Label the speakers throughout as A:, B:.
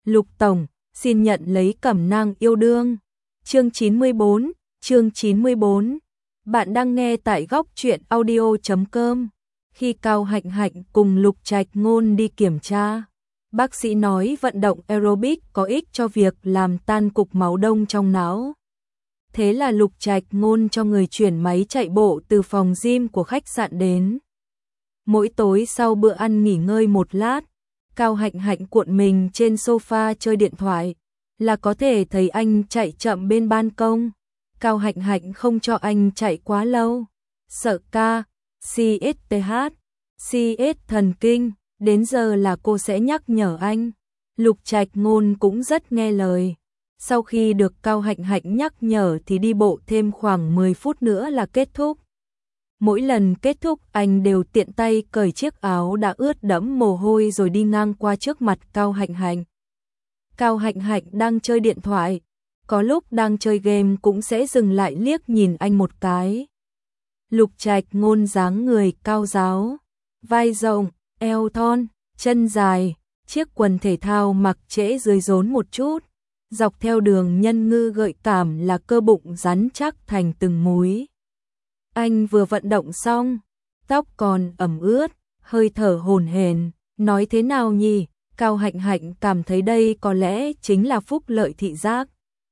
A: Lục Tổng, xin nhận lấy cẩm nang yêu đương. Chương 94. Bạn đang nghe tại góc truyện audio.com. Khi Cao Hạnh Hạnh cùng Lục Trạch Ngôn đi kiểm tra, bác sĩ nói vận động aerobic có ích cho việc làm tan cục máu đông trong não. Thế là Lục Trạch Ngôn cho người chuyển máy chạy bộ từ phòng gym của khách sạn đến. Mỗi tối sau bữa ăn nghỉ ngơi một lát, Cao Hạnh Hạnh cuộn mình trên sofa chơi điện thoại, là có thể thấy anh chạy chậm bên ban công. Cao Hạnh Hạnh không cho anh chạy quá lâu, sợ CSTH, CS thần kinh, đến giờ là cô sẽ nhắc nhở anh. Lục Trạch Ngôn cũng rất nghe lời. Sau khi được Cao Hạnh Hạnh nhắc nhở thì đi bộ thêm khoảng 10 phút nữa là kết thúc. Mỗi lần kết thúc anh đều tiện tay cởi chiếc áo đã ướt đẫm mồ hôi rồi đi ngang qua trước mặt Cao Hạnh Hạnh. Cao Hạnh Hạnh đang chơi điện thoại, có lúc đang chơi game cũng sẽ dừng lại liếc nhìn anh một cái. Lục Trạch Ngôn dáng người cao ráo, vai rộng, eo thon, chân dài, chiếc quần thể thao mặc trễ dưới rốn một chút, dọc theo đường nhân ngư gợi cảm là cơ bụng rắn chắc thành từng múi. Anh vừa vận động xong, tóc còn ẩm ướt, hơi thở hổn hển, nói thế nào nhỉ? Cao Hạnh Hạnh cảm thấy đây có lẽ chính là phúc lợi thị giác.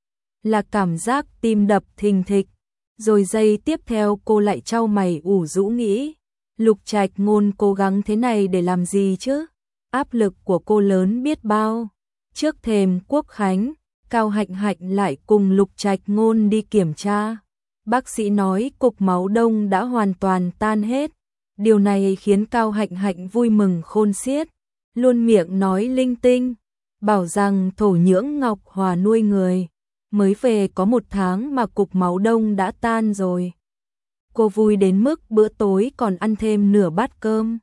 A: Là cảm giác tim đập thình thịch, rồi giây tiếp theo cô lại chau mày ủ rũ nghĩ, Lục Trạch Ngôn cố gắng thế này để làm gì chứ? Áp lực của cô lớn biết bao. Trước thềm Quốc khánh, Cao Hạnh Hạnh lại cùng Lục Trạch Ngôn đi kiểm tra. Bác sĩ nói cục máu đông đã hoàn toàn tan hết. Điều này khiến Cao Hạnh Hạnh vui mừng khôn xiết, luôn miệng nói linh tinh, bảo rằng thổ nhưỡng Ngọc Hòa nuôi người, mới về có 1 tháng mà cục máu đông đã tan rồi. Cô vui đến mức bữa tối còn ăn thêm nửa bát cơm.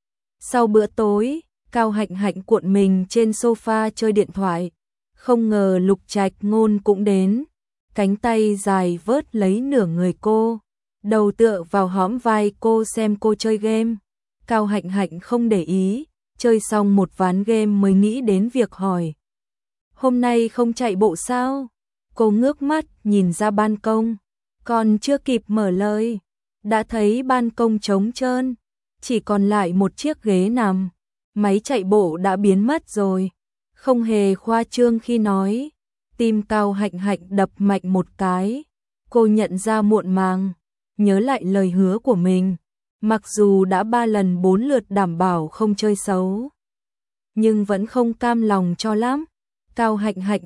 A: Sau bữa tối, Cao Hạnh Hạnh cuộn mình trên sofa chơi điện thoại, không ngờ Lục Trạch Ngôn cũng đến, cánh tay dài vớt lấy nửa người cô, đầu tựa vào hõm vai cô xem cô chơi game. Cao Hạnh Hạnh không để ý, chơi xong một ván game mới nghĩ đến việc hỏi. Hôm nay không chạy bộ sao? Cô ngước mắt nhìn ra ban công, còn chưa kịp mở lời, đã thấy ban công trống trơn, chỉ còn lại một chiếc ghế nằm, máy chạy bộ đã biến mất rồi. Không hề khoa trương khi nói, tim Cao Hạnh Hạnh đập mạnh một cái, cô nhận ra muộn màng, nhớ lại lời hứa của mình, mặc dù đã 3 lần 4 lượt đảm bảo không chơi xấu, nhưng vẫn không cam lòng cho lắm. Cao Hạnh Hạnh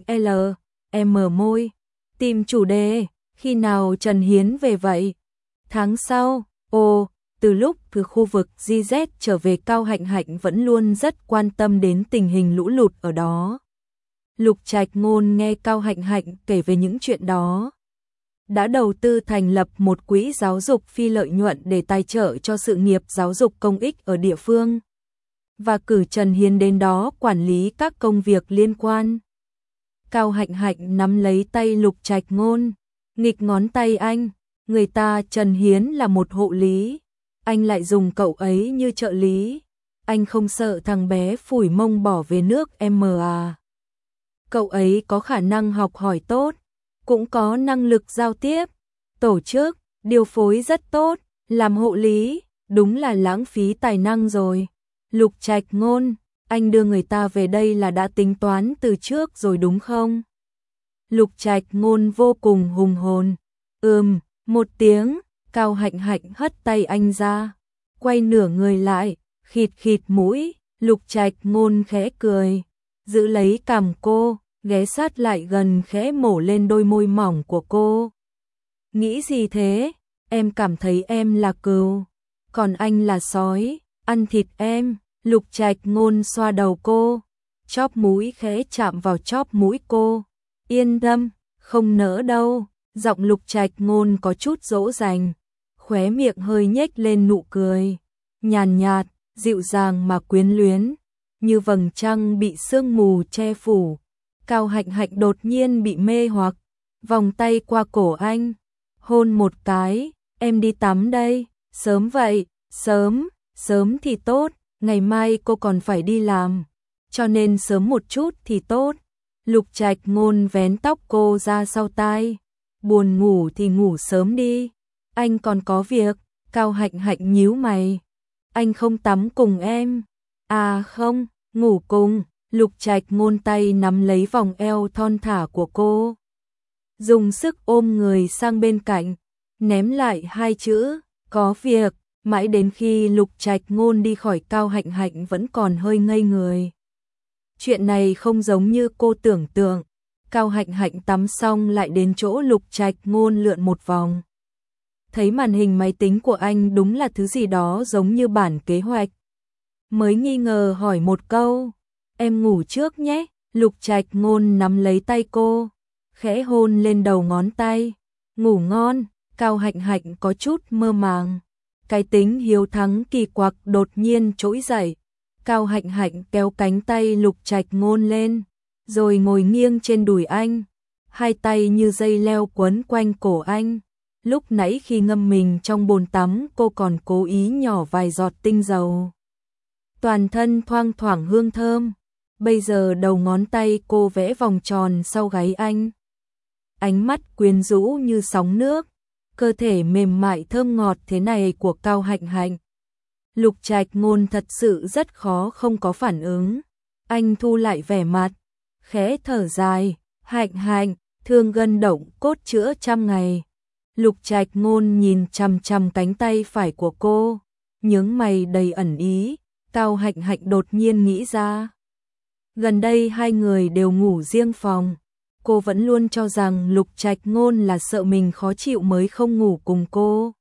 A: mở môi, tìm chủ đề, khi nào Trần Hiến về vậy? Tháng sau. Từ lúc từ khu vực GZ trở về Cao Hạnh Hạnh vẫn luôn rất quan tâm đến tình hình lũ lụt ở đó. Lục Trạch Ngôn nghe Cao Hạnh Hạnh kể về những chuyện đó, đã đầu tư thành lập một quỹ giáo dục phi lợi nhuận để tài trợ cho sự nghiệp giáo dục công ích ở địa phương, và cử Trần Hiến đến đó quản lý các công việc liên quan. Cao Hạnh Hạnh nắm lấy tay Lục Trạch Ngôn, nghịch ngón tay anh, người ta Trần Hiến là một hộ lý, anh lại dùng cậu ấy như trợ lý, anh không sợ thằng bé phủi mông bỏ về nước à? Cậu ấy có khả năng học hỏi tốt, cũng có năng lực giao tiếp, tổ chức, điều phối rất tốt, làm hộ lý, đúng là lãng phí tài năng rồi. Lục Trạch Ngôn, anh đưa người ta về đây là đã tính toán từ trước rồi đúng không? Lục Trạch Ngôn vô cùng hùng hồn. Một tiếng, Cao Hạnh Hạnh hất tay anh ra, quay nửa người lại, khịt khịt mũi, Lục Trạch Ngôn khẽ cười, giữ lấy cằm cô, ghé sát lại gần khẽ mổ lên đôi môi mỏng của cô. Nghĩ gì thế? Em cảm thấy em là cừu, còn anh là sói, ăn thịt em. Lục Trạch Ngôn xoa đầu cô, chóp mũi khẽ chạm vào chóp mũi cô. Yên tâm, không nỡ đâu. Giọng Lục Trạch Ngôn có chút dỗ dành, khóe miệng hơi nhếch lên nụ cười, nhàn nhạt, dịu dàng mà quyến luyến, như vầng trăng bị sương mù che phủ. Cao Hạnh Hạnh đột nhiên bị mê hoặc, vòng tay qua cổ anh, hôn một cái, em đi tắm đây. Sớm vậy? Sớm thì tốt, ngày mai cô còn phải đi làm. cho nên sớm một chút thì tốt. Lục Trạch Ngôn vén tóc cô ra sau tai. Buồn ngủ thì ngủ sớm đi. Anh còn có việc. Cao Hạnh Hạnh nhíu mày. Anh không tắm cùng em. À không, ngủ cùng. Lục Trạch Ngôn tay nắm lấy vòng eo thon thả của cô. Dùng sức ôm người sang bên cạnh. Ném lại hai chữ, có việc. Mãi đến khi Lục Trạch Ngôn đi khỏi, Cao Hạnh Hạnh vẫn còn hơi ngây người. Chuyện này không giống như cô tưởng tượng. Cao Hạnh Hạnh tắm xong lại đến chỗ Lục Trạch Ngôn lượn một vòng. Thấy màn hình máy tính của anh đúng là thứ gì đó giống như bản kế hoạch. Mới nghi ngờ hỏi một câu, em ngủ trước nhé. Lục Trạch Ngôn nắm lấy tay cô, khẽ hôn lên đầu ngón tay. Ngủ ngon. Cao Hạnh Hạnh có chút mơ màng. Cái tính hiếu thắng kỳ quặc đột nhiên trỗi dậy. Cao Hạnh Hạnh kéo cánh tay Lục Trạch Ngôn lên, rồi ngồi nghiêng trên đùi anh. Hai tay như dây leo quấn quanh cổ anh. Lúc nãy khi ngâm mình trong bồn tắm, cô còn cố ý nhỏ vài giọt tinh dầu. Toàn thân thoang thoảng hương thơm. Bây giờ đầu ngón tay cô vẽ vòng tròn sau gáy anh. Ánh mắt quyến rũ như sóng nước. Cơ thể mềm mại thơm ngọt thế này của Cao Hạnh Hạnh. Lục Trạch Ngôn thật sự rất khó không có phản ứng. Anh thu lại vẻ mặt, khẽ thở dài. Hạnh Hạnh, thương gân động cốt chữa trăm ngày. Lục Trạch Ngôn nhìn chằm chằm cánh tay phải của cô, nhướng mày đầy ẩn ý. Cao Hạnh Hạnh đột nhiên nghĩ ra, gần đây hai người đều ngủ riêng phòng. Cô vẫn luôn cho rằng Lục Trạch Ngôn là sợ mình khó chịu mới không ngủ cùng cô.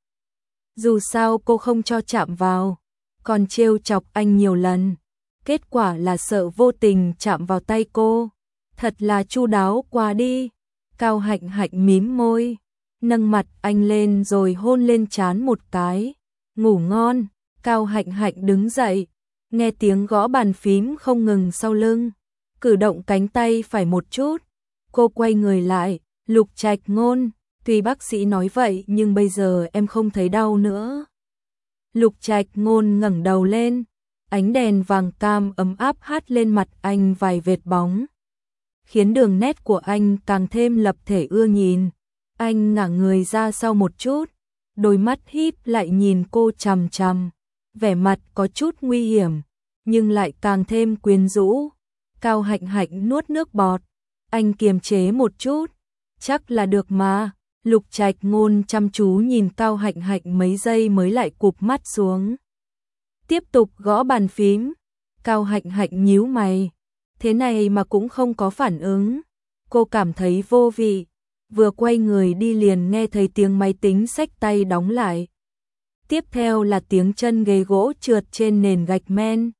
A: Dù sao cô không cho chạm vào, còn trêu chọc anh nhiều lần. Kết quả là sợ vô tình chạm vào tay cô. Thật là chu đáo quá đi. Cao Hạnh Hạnh mím môi, nâng mặt anh lên rồi hôn lên trán một cái. Ngủ ngon. Cao Hạnh Hạnh đứng dậy, nghe tiếng gõ bàn phím không ngừng sau lưng, cử động cánh tay phải một chút. Cô quay người lại. Lục Trạch Ngôn, tuy bác sĩ nói vậy nhưng bây giờ em không thấy đau nữa. Lục Trạch Ngôn ngẩng đầu lên, ánh đèn vàng cam ấm áp hắt lên mặt anh vài vệt bóng, khiến đường nét của anh càng thêm lập thể ưa nhìn. Anh ngả người ra sau một chút, đôi mắt híp lại nhìn cô chằm chằm, vẻ mặt có chút nguy hiểm, nhưng lại càng thêm quyến rũ. Cao Hạnh Hạnh nuốt nước bọt, anh kiềm chế một chút, chắc là được mà. Lục Trạch Ngôn chăm chú nhìn Cao Hạnh Hạnh mấy giây mới lại cụp mắt xuống. Tiếp tục gõ bàn phím. Cao Hạnh Hạnh nhíu mày, thế này mà cũng không có phản ứng. Cô cảm thấy vô vị, vừa quay người đi liền nghe thấy tiếng máy tính xách tay đóng lại. Tiếp theo là tiếng chân ghế gỗ trượt trên nền gạch men.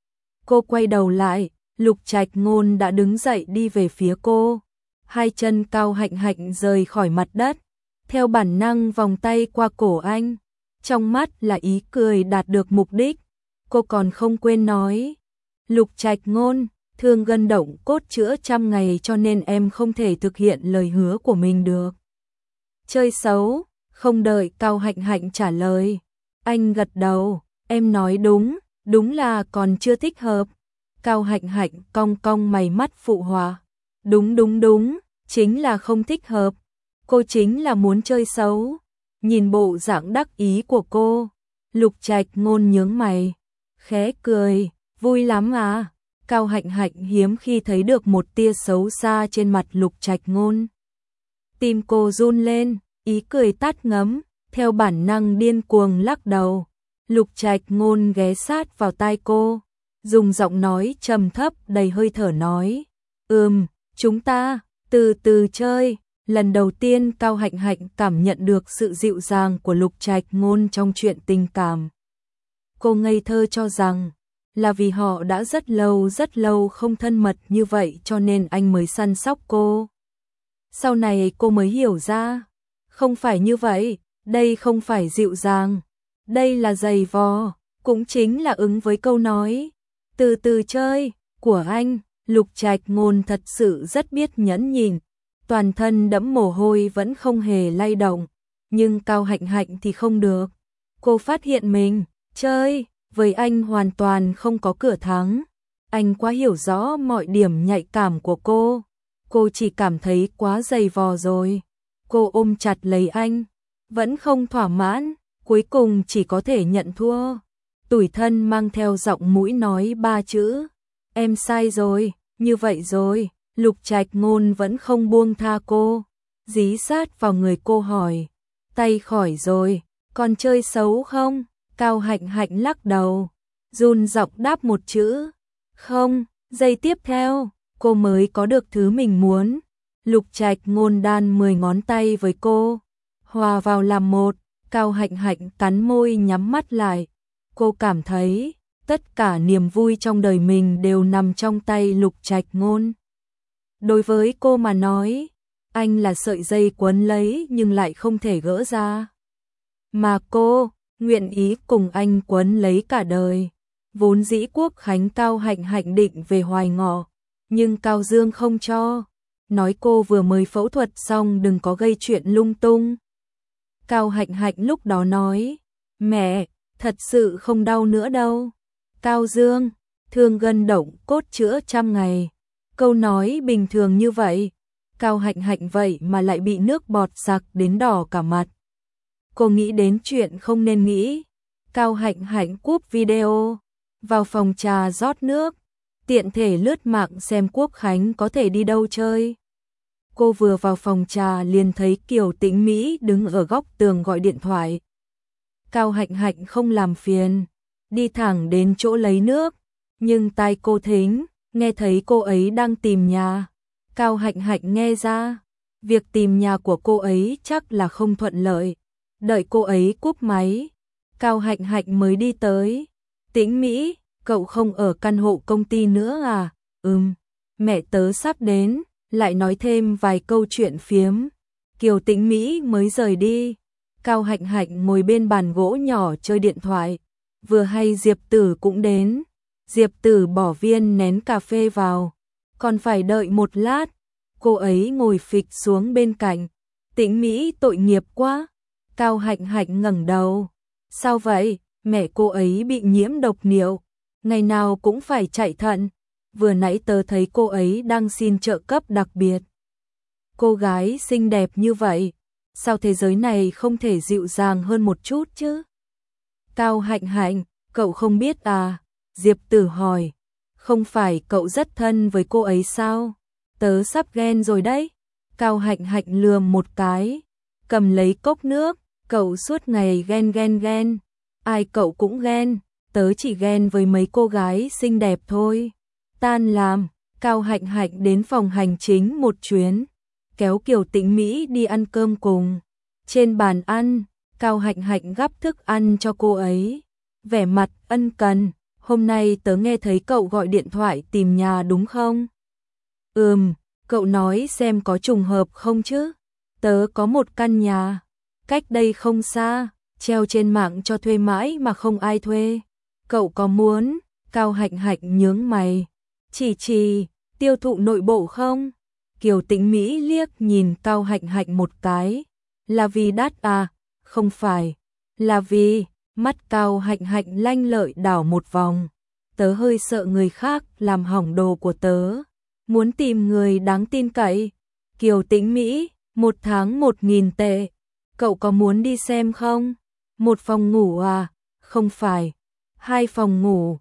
A: Cô quay đầu lại, Lục Trạch Ngôn đã đứng dậy đi về phía cô. Hai chân Cao Hạnh Hạnh rời khỏi mặt đất, theo bản năng vòng tay qua cổ anh. Trong mắt là ý cười đạt được mục đích. Cô còn không quên nói, Lục Trạch Ngôn, thương gân động cốt chữa trăm ngày cho nên em không thể thực hiện lời hứa của mình được. Chơi xấu. Không đợi Cao Hạnh Hạnh trả lời, anh gật đầu, em nói đúng, đúng là còn chưa thích hợp. Cao Hạnh Hạnh cong cong mày mắt phụ họa, đúng đúng đúng, chính là không thích hợp. Cô chính là muốn chơi xấu. Nhìn bộ dạng đắc ý của cô, Lục Trạch Ngôn nhướng mày, khẽ cười, vui lắm à. Cao Hạnh Hạnh hiếm khi thấy được một tia xấu xa trên mặt Lục Trạch Ngôn. Tim cô run lên, ý cười tắt ngấm, theo bản năng điên cuồng lắc đầu. Lục Trạch Ngôn ghé sát vào tai cô, dùng giọng nói trầm thấp đầy hơi thở nói, chúng ta từ từ chơi. Lần đầu tiên Cao Hạnh Hạnh cảm nhận được sự dịu dàng của Lục Trạch Ngôn trong chuyện tình cảm. Cô ngây thơ cho rằng là vì họ đã rất lâu không thân mật như vậy cho nên anh mới săn sóc cô. Sau này cô mới hiểu ra, không phải như vậy, đây không phải dịu dàng, đây là giày vò, cũng chính là ứng với câu nói từ từ chơi của anh. Lục Trạch Ngôn thật sự rất biết nhẫn nhịn, toàn thân đẫm mồ hôi vẫn không hề lay động, nhưng Cao Hạnh Hạnh thì không được. Cô phát hiện mình chơi với anh hoàn toàn không có cửa thắng. Anh quá hiểu rõ mọi điểm nhạy cảm của cô chỉ cảm thấy quá dày vò rồi. Cô ôm chặt lấy anh, vẫn không thỏa mãn, cuối cùng chỉ có thể nhận thua. Tủi thân mang theo giọng mũi nói 3 chữ, em sai rồi, như vậy rồi. Lục Trạch Ngôn vẫn không buông tha cô, dí sát vào người cô hỏi, tay khỏi rồi, còn chơi xấu không? Cao Hạnh Hạnh lắc đầu, run giọng đáp một chữ, không. Giây tiếp theo, cô mới có được thứ mình muốn. Lục Trạch Ngôn đan 10 ngón tay với cô, hòa vào làm một. Cao Hạnh Hạnh cắn môi nhắm mắt lại. Cô cảm thấy tất cả niềm vui trong đời mình đều nằm trong tay Lục Trạch Ngôn. Đối với cô mà nói, anh là sợi dây quấn lấy nhưng lại không thể gỡ ra. Mà cô nguyện ý cùng anh quấn lấy cả đời. Vốn dĩ Quốc Khánh Cao Hạnh Hạnh định về Hoài Ngọ, nhưng Cao Dương không cho, nói cô vừa mới phẫu thuật xong đừng có gây chuyện lung tung. Cao Hạnh Hạnh lúc đó nói, mẹ, thật sự không đau nữa đâu. Cao Dương, thương gân động cốt chữa 100 ngày. Câu nói bình thường như vậy, Cao Hạnh Hạnh vậy mà lại bị nước bọt sặc đến đỏ cả mặt. Cô nghĩ đến chuyện không nên nghĩ. Cao Hạnh Hạnh cúp video, vào phòng trà rót nước, tiện thể lướt mạng xem Quốc Khánh có thể đi đâu chơi. Cô vừa vào phòng trà liền thấy Kiều Tĩnh Mỹ đứng ở góc tường gọi điện thoại. Cao Hạnh Hạnh không làm phiền, đi thẳng đến chỗ lấy nước, nhưng tai cô thính, nghe thấy cô ấy đang tìm nhà. Cao Hạnh Hạnh nghe ra, việc tìm nhà của cô ấy chắc là không thuận lợi. Đợi cô ấy cúp máy, Cao Hạnh Hạnh mới đi tới. Tĩnh Mỹ, cậu không ở căn hộ công ty nữa à? Mẹ tớ sắp đến, lại nói thêm vài câu chuyện phiếm. Kiều Tĩnh Mỹ mới rời đi. Cao Hạnh Hạnh ngồi bên bàn gỗ nhỏ chơi điện thoại. Vừa hay Diệp Tử cũng đến. Diệp Tử bỏ viên nén cà phê vào. Còn phải đợi một lát. Cô ấy ngồi phịch xuống bên cạnh. Tĩnh Mỹ tội nghiệp quá. Cao Hạnh Hạnh ngẩng đầu. Sao vậy? Mẹ cô ấy bị nhiễm độc niệu. Ngày nào cũng phải chạy thận. Vừa nãy tớ thấy cô ấy đang xin trợ cấp đặc biệt. Cô gái xinh đẹp như vậy, sao thế giới này không thể dịu dàng hơn một chút chứ? Cao Hạnh Hạnh, cậu không biết à? Diệp Tử hỏi. Không phải cậu rất thân với cô ấy sao? Tớ sắp ghen rồi đấy. Cao Hạnh Hạnh lườm một cái, cầm lấy cốc nước. Cậu suốt ngày ghen. Ai cậu cũng ghen, tớ chỉ ghen với mấy cô gái xinh đẹp thôi. Tan làm, Cao Hạnh Hạnh đến phòng hành chính một chuyến, kéo Kiều Tĩnh Mỹ đi ăn cơm cùng. Trên bàn ăn, Cao Hạnh Hạnh gắp thức ăn cho cô ấy, vẻ mặt ân cần. Hôm nay tớ nghe thấy cậu gọi điện thoại tìm nhà đúng không? Cậu nói xem có trùng hợp không chứ? Tớ có một căn nhà, cách đây không xa, treo trên mạng cho thuê mãi mà không ai thuê. Cậu có muốn? Cao Hạnh Hạnh nhướng mày. Chỉ tiêu thụ nội bộ không? Kiều Tĩnh Mỹ liếc nhìn Cao Hạnh Hạnh một cái. Là vì đắt à? Không phải. Là vì, mắt Cao Hạnh Hạnh lanh lợi đảo một vòng. Tớ hơi sợ người khác làm hỏng đồ của tớ. Muốn tìm người đáng tin cậy. Kiều Tĩnh Mỹ, 1 tháng 1.000 tệ. Cậu có muốn đi xem không? 1 phòng ngủ à? Không phải. 2 phòng ngủ,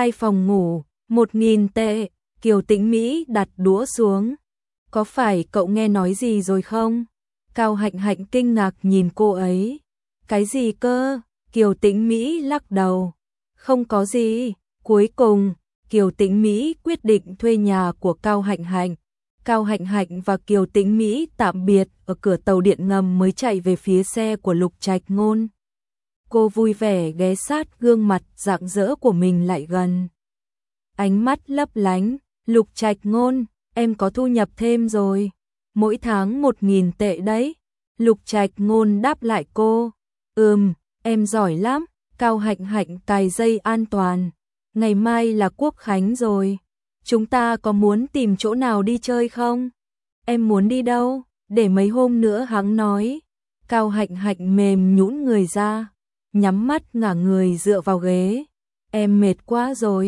A: 1.000 tệ. Kiều Tĩnh Mỹ đặt đũa xuống. Có phải cậu nghe nói gì rồi không? Cao Hạnh Hạnh kinh ngạc nhìn cô ấy. Cái gì cơ? Kiều Tĩnh Mỹ lắc đầu. Không có gì. Cuối cùng, Kiều Tĩnh Mỹ quyết định thuê nhà của Cao Hạnh Hạnh. Cao Hạnh Hạnh và Kiều Tĩnh Mỹ tạm biệt ở cửa tàu điện ngầm mới chạy về phía xe của Lục Trạch Ngôn. Cô vui vẻ ghé sát gương mặt rạng rỡ của mình lại gần. Ánh mắt lấp lánh, Lục Trạch Ngôn, em có thu nhập thêm rồi. Mỗi tháng 1.000 tệ đấy. Lục Trạch Ngôn đáp lại cô. Em giỏi lắm. Cao Hạnh Hạnh cài dây an toàn. Ngày mai là Quốc Khánh rồi. Chúng ta có muốn tìm chỗ nào đi chơi không? Em muốn đi đâu? Để mấy hôm nữa hắn nói. Cao Hạnh Hạnh mềm nhũn người ra, nhắm mắt ngả người dựa vào ghế. Em mệt quá rồi.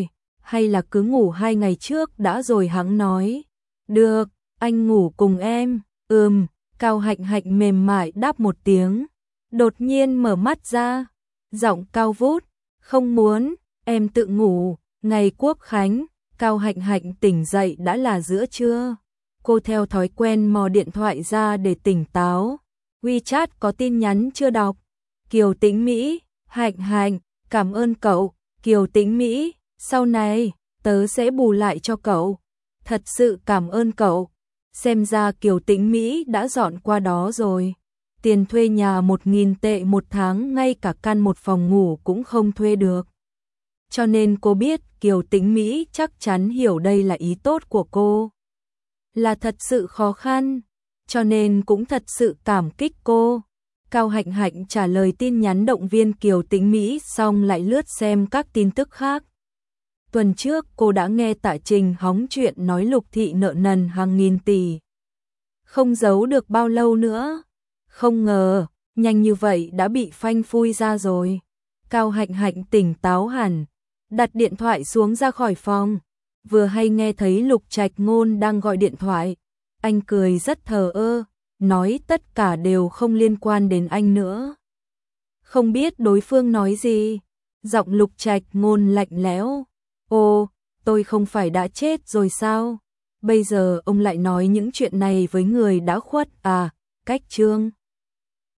A: hay là cứ ngủ 2 ngày trước đã rồi hắn nói. Được, anh ngủ cùng em. Cao Hạnh Hạnh mềm mại đáp một tiếng, đột nhiên mở mắt ra, giọng cao vút, không muốn, em tự ngủ. Ngày Quốc khánh, Cao Hạnh Hạnh tỉnh dậy đã là giữa trưa. Cô theo thói quen mò điện thoại ra để tỉnh táo. WeChat có tin nhắn chưa đọc. Kiều Tĩnh Mỹ, Hạnh Hạnh, cảm ơn cậu. Kiều Tĩnh Mỹ, sau này, tớ sẽ bù lại cho cậu. Thật sự cảm ơn cậu. Xem ra Kiều Tĩnh Mỹ đã dọn qua đó rồi. Tiền thuê nhà 1.000 tệ một tháng, ngay cả căn một phòng ngủ cũng không thuê được. Cho nên cô biết Kiều Tĩnh Mỹ chắc chắn hiểu đây là ý tốt của cô. Là thật sự khó khăn, cho nên cũng thật sự cảm kích cô. Cao Hạnh Hạnh trả lời tin nhắn động viên Kiều Tĩnh Mỹ xong lại lướt xem các tin tức khác. Tuần trước cô đã nghe Tạ Trình hóng chuyện nói Lục Thị nợ nần hàng nghìn tỷ. Không giấu được bao lâu nữa. Không ngờ, nhanh như vậy đã bị phanh phui ra rồi. Cao Hạnh Hạnh tỉnh táo hẳn, đặt điện thoại xuống ra khỏi phòng. Vừa hay nghe thấy Lục Trạch Ngôn đang gọi điện thoại. Anh cười rất thờ ơ, nói tất cả đều không liên quan đến anh nữa. Không biết đối phương nói gì. Giọng Lục Trạch Ngôn lạnh lẽo. Ồ, tôi không phải đã chết rồi sao? Bây giờ ông lại nói những chuyện này với người đã khuất à? Cách Trương